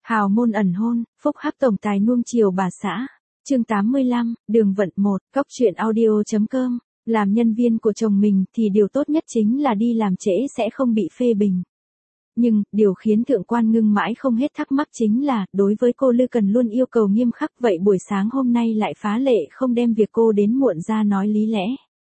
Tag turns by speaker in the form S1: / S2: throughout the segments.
S1: Hào môn ẩn hôn, phúc hắc tổng tài nuông chiều bà xã. Chương 85, Đường Vận 1, Cóc truyện audio.com. Làm nhân viên của chồng mình thì điều tốt nhất chính là đi làm trễ sẽ không bị phê bình. Nhưng, điều khiến Thượng Quan Ngưng mãi không hết thắc mắc chính là, đối với cô Lư Cần luôn yêu cầu nghiêm khắc, vậy buổi sáng hôm nay lại phá lệ không đem việc cô đến muộn ra nói lý lẽ.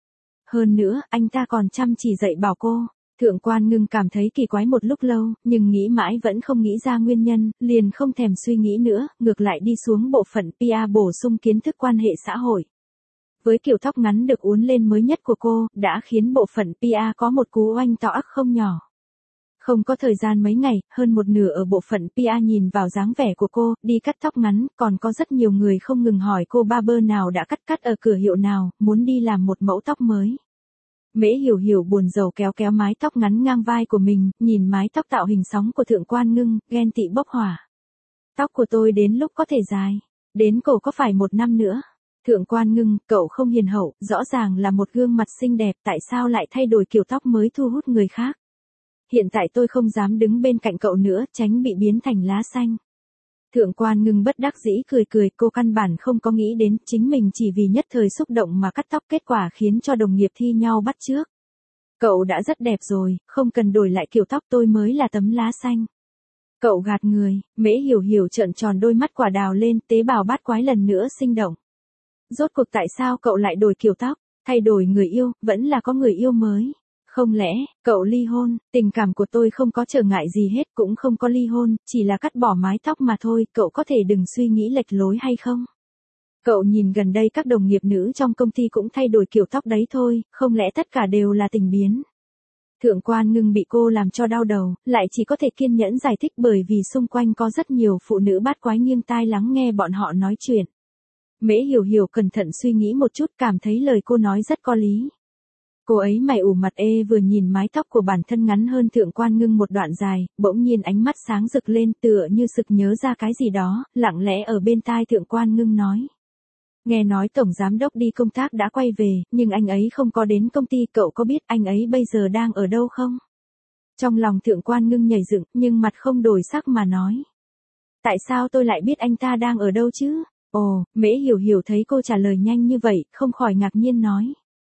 S1: Hơn nữa, anh ta còn chăm chỉ dạy bảo cô. Thượng Quan Ngưng cảm thấy kỳ quái một lúc lâu, nhưng nghĩ mãi vẫn không nghĩ ra nguyên nhân, liền không thèm suy nghĩ nữa, ngược lại đi xuống bộ phận PR bổ sung kiến thức quan hệ xã hội. Với kiểu tóc ngắn được uốn lên mới nhất của cô, đã khiến bộ phận PR có một cú oanh to ắc không nhỏ. Không có thời gian mấy ngày, hơn một nửa ở bộ phận PR nhìn vào dáng vẻ của cô, đi cắt tóc ngắn, còn có rất nhiều người không ngừng hỏi cô barber nào đã cắt ở cửa hiệu nào, muốn đi làm một mẫu tóc mới. Mễ Hiểu Hiểu buồn rầu kéo kéo mái tóc ngắn ngang vai của mình, nhìn mái tóc tạo hình sóng của Thượng Quan Ngưng, ghen tị bốc hỏa. Tóc của tôi đến lúc có thể dài, đến cổ có phải 1 năm nữa. Thượng Quan Ngưng, cậu không hiền hậu, rõ ràng là một gương mặt xinh đẹp, tại sao lại thay đổi kiểu tóc mới thu hút người khác. Hiện tại tôi không dám đứng bên cạnh cậu nữa, tránh bị biến thành lá xanh. Thượng Quan Ngưng bất đắc dĩ cười, cô căn bản không có nghĩ đến chính mình chỉ vì nhất thời xúc động mà cắt tóc, kết quả khiến cho đồng nghiệp thi nhau bắt chước. Cậu đã rất đẹp rồi, không cần đổi lại kiểu tóc, tôi mới là tấm lá xanh. Cậu gạt người. Mễ Hiểu Hiểu trợn tròn đôi mắt quả đào lên, tế bào bát quái lần nữa sinh động. Rốt cuộc tại sao cậu lại đổi kiểu tóc, thay đổi người yêu, vẫn là có người yêu mới? Không lẽ, cậu ly hôn? Tình cảm của tôi không có trở ngại gì hết, cũng không có ly hôn, chỉ là cắt bỏ mái tóc mà thôi, cậu có thể đừng suy nghĩ lệch lối hay không? Cậu nhìn gần đây các đồng nghiệp nữ trong công ty cũng thay đổi kiểu tóc đấy thôi, không lẽ tất cả đều là tình biến? Thượng Quan Ngưng bị cô làm cho đau đầu, lại chỉ có thể kiên nhẫn giải thích bởi vì xung quanh có rất nhiều phụ nữ bát quái nghiêng tai lắng nghe bọn họ nói chuyện. Mễ Hiểu Hiểu cẩn thận suy nghĩ một chút, cảm thấy lời cô nói rất có lý. Cô ấy mày ủ mặt vừa nhìn mái tóc của bản thân ngắn hơn Thượng Quan Ngưng một đoạn dài, bỗng nhiên ánh mắt sáng rực lên tựa như sực nhớ ra cái gì đó, lặng lẽ ở bên tai Thượng Quan Ngưng nói. Nghe nói Tổng Giám Đốc đi công tác đã quay về, nhưng anh ấy không có đến công ty, cậu có biết anh ấy bây giờ đang ở đâu không? Trong lòng Thượng Quan Ngưng nhảy dựng, nhưng mặt không đổi sắc mà nói. Tại sao tôi lại biết anh ta đang ở đâu chứ? Ồ, Mễ Hiểu Hiểu thấy cô trả lời nhanh như vậy, không khỏi ngạc nhiên nói.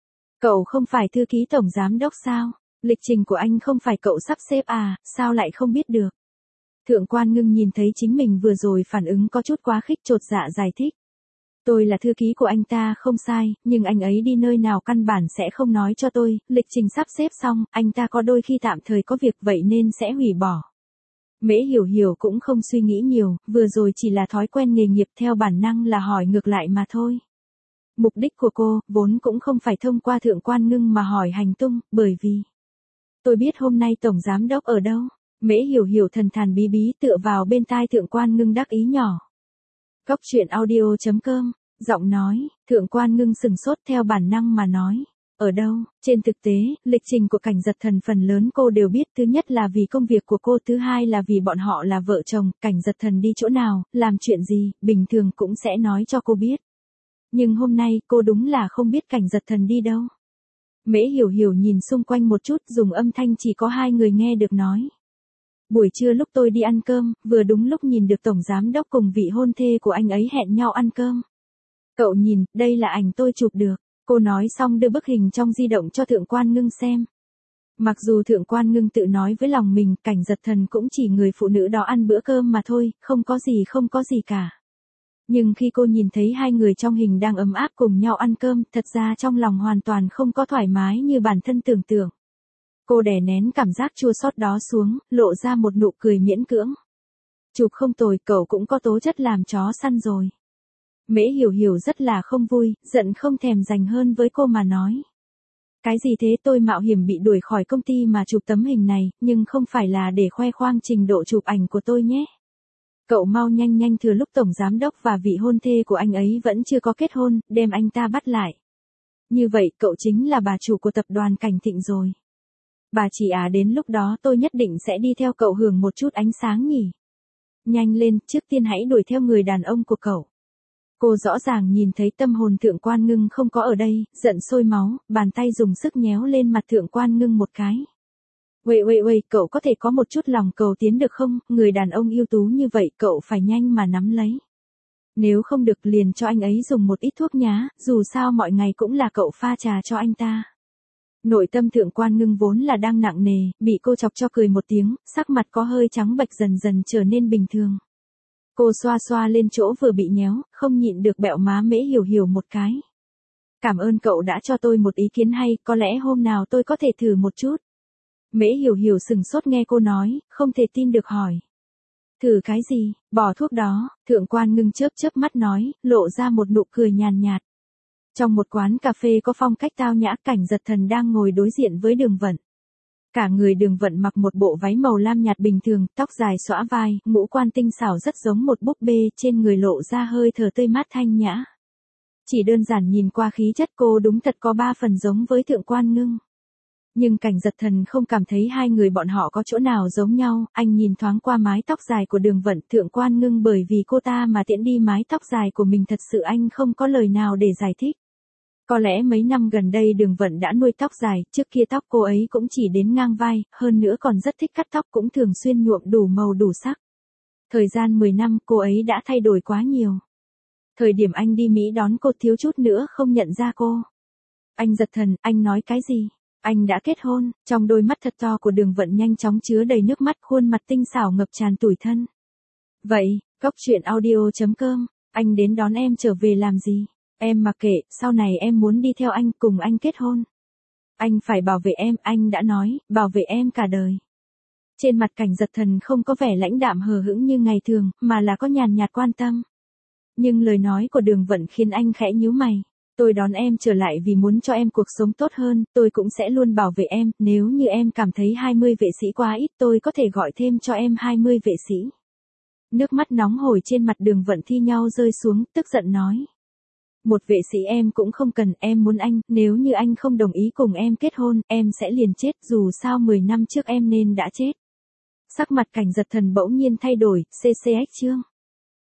S1: Cậu không phải thư ký Tổng Giám Đốc sao? Lịch trình của anh không phải cậu sắp xếp à, sao lại không biết được? Thượng Quan Ngưng nhìn thấy chính mình vừa rồi phản ứng có chút quá khích, chột dạ giải thích. Tôi là thư ký của anh ta không sai, nhưng anh ấy đi nơi nào căn bản sẽ không nói cho tôi, lịch trình sắp xếp xong, anh ta có đôi khi tạm thời có việc vậy nên sẽ hủy bỏ. Mễ Hiểu Hiểu cũng không suy nghĩ nhiều, vừa rồi chỉ là thói quen nghề nghiệp theo bản năng là hỏi ngược lại mà thôi. Mục đích của cô, vốn cũng không phải thông qua Thượng Quan Ngưng mà hỏi hành tung, bởi vì tôi biết hôm nay Tổng Giám Đốc ở đâu. Mễ Hiểu Hiểu thần thàn bí bí tựa vào bên tai Thượng Quan Ngưng đắc ý nhỏ. Cóc truyện audio.com, giọng nói, Thượng Quan Ngưng sừng sốt theo bản năng mà nói. Ở đâu? Trên thực tế, lịch trình của Cảnh Giật Thần phần lớn cô đều biết, thứ nhất là vì công việc của cô, thứ hai là vì bọn họ là vợ chồng, Cảnh Giật Thần đi chỗ nào, làm chuyện gì, bình thường cũng sẽ nói cho cô biết. Nhưng hôm nay, cô đúng là không biết Cảnh Giật Thần đi đâu. Mễ Hiểu Hiểu nhìn xung quanh một chút, dùng âm thanh chỉ có 2 người nghe được nói. Buổi trưa lúc tôi đi ăn cơm, vừa đúng lúc nhìn được Tổng Giám Đốc cùng vị hôn thê của anh ấy hẹn nhau ăn cơm. Cậu nhìn, đây là ảnh tôi chụp được. Cô nói xong đưa bức hình trong di động cho Thượng Quan Ngưng xem. Mặc dù Thượng Quan Ngưng tự nói với lòng mình, Cảnh Giật Thần cũng chỉ người phụ nữ đó ăn bữa cơm mà thôi, không có gì cả. Nhưng khi cô nhìn thấy 2 người trong hình đang ấm áp cùng nhau ăn cơm, thật ra trong lòng hoàn toàn không có thoải mái như bản thân tưởng tượng. Cô đè nén cảm giác chua xót đó xuống, lộ ra một nụ cười miễn cưỡng. Chụp không tồi, cậu cũng có tố chất làm chó săn rồi. Mễ Hiểu Hiểu rất là không vui, giận không thèm dành hơn với cô mà nói. Cái gì thế, tôi mạo hiểm bị đuổi khỏi công ty mà chụp tấm hình này, nhưng không phải là để khoe khoang trình độ chụp ảnh của tôi nhé. Cậu mau nhanh thừa lúc Tổng Giám Đốc và vị hôn thê của anh ấy vẫn chưa có kết hôn, đem anh ta bắt lại. Như vậy cậu chính là bà chủ của tập đoàn Cảnh Thịnh rồi. Bà chị đến lúc đó tôi nhất định sẽ đi theo cậu hưởng một chút ánh sáng nhỉ. Nhanh lên, trước tiên hãy đuổi theo người đàn ông của cậu. Cô rõ ràng nhìn thấy tâm hồn Thượng Quan Ngưng không có ở đây, giận sôi máu, bàn tay dùng sức nhéo lên mặt Thượng Quan Ngưng một cái. Uầy, cậu có thể có một chút lòng cầu tiến được không, người đàn ông ưu tú như vậy cậu phải nhanh mà nắm lấy. Nếu không được liền cho anh ấy dùng một ít thuốc nhá, dù sao mọi ngày cũng là cậu pha trà cho anh ta. Nội tâm Thượng Quan Ngưng vốn là đang nặng nề, bị cô chọc cho cười một tiếng, sắc mặt có hơi trắng bệch dần dần trở nên bình thường. Cô xoa xoa lên chỗ vừa bị nhéo, không nhịn được bẹo má Mễ Hiểu Hiểu một cái. Cảm ơn cậu đã cho tôi một ý kiến hay, có lẽ hôm nào tôi có thể thử một chút. Mễ Hiểu Hiểu sừng sốt nghe cô nói, không thể tin được hỏi. Thử cái gì, bỏ thuốc đó, Thượng Quan Ngưng chớp chớp mắt nói, lộ ra một nụ cười nhàn nhạt. Trong một quán cà phê có phong cách tao nhã, Cảnh Giật Thần đang ngồi đối diện với Đường Vận. Cả người Đường Vận mặc một bộ váy màu lam nhạt bình thường, tóc dài xõa vai, ngũ quan tinh xảo rất giống một búp bê, trên người lộ ra hơi thở tươi mát thanh nhã. Chỉ đơn giản nhìn qua khí chất cô đúng thật có 3 phần giống với Thượng Quan Ngưng. Nhưng Cảnh Giật Thần không cảm thấy hai người bọn họ có chỗ nào giống nhau, anh nhìn thoáng qua mái tóc dài của Đường Vận, Thượng Quan Ngưng bởi vì cô ta mà tiễn đi mái tóc dài của mình, thật sự anh không có lời nào để giải thích. Có lẽ mấy năm gần đây Đường Vận đã nuôi tóc dài, trước kia tóc cô ấy cũng chỉ đến ngang vai, hơn nữa còn rất thích cắt tóc, cũng thường xuyên nhuộm đủ màu đủ sắc. Thời gian 10 năm cô ấy đã thay đổi quá nhiều. Thời điểm anh đi Mỹ đón cô thiếu chút nữa không nhận ra cô. Anh Giật Thần, anh nói cái gì? Anh đã kết hôn, trong đôi mắt thật to của Đường Vận nhanh chóng chứa đầy nước mắt, khuôn mặt tinh xảo ngập tràn tủi thân. Vậy, Cốc Truyện Audio.com, anh đến đón em trở về làm gì? Em mặc kệ, sau này em muốn đi theo anh, cùng anh kết hôn. Anh phải bảo vệ em, anh đã nói, bảo vệ em cả đời. Trên mặt Cảnh Giật Thần không có vẻ lãnh đạm hờ hững như ngày thường, mà là có nhàn nhạt quan tâm. Nhưng lời nói của Đường Vận khiến anh khẽ nhíu mày. Tôi đón em trở lại vì muốn cho em cuộc sống tốt hơn, tôi cũng sẽ luôn bảo vệ em, nếu như em cảm thấy 20 vệ sĩ quá ít tôi có thể gọi thêm cho em 20 vệ sĩ. Nước mắt nóng hổi trên mặt Đường Vận thi nhau rơi xuống, tức giận nói. Một vệ sĩ em cũng không cần, em muốn anh, nếu như anh không đồng ý cùng em kết hôn, em sẽ liền chết, dù sao 10 năm trước em nên đã chết. Sắc mặt Cảnh Giật Thần bỗng nhiên thay đổi, CCX chương.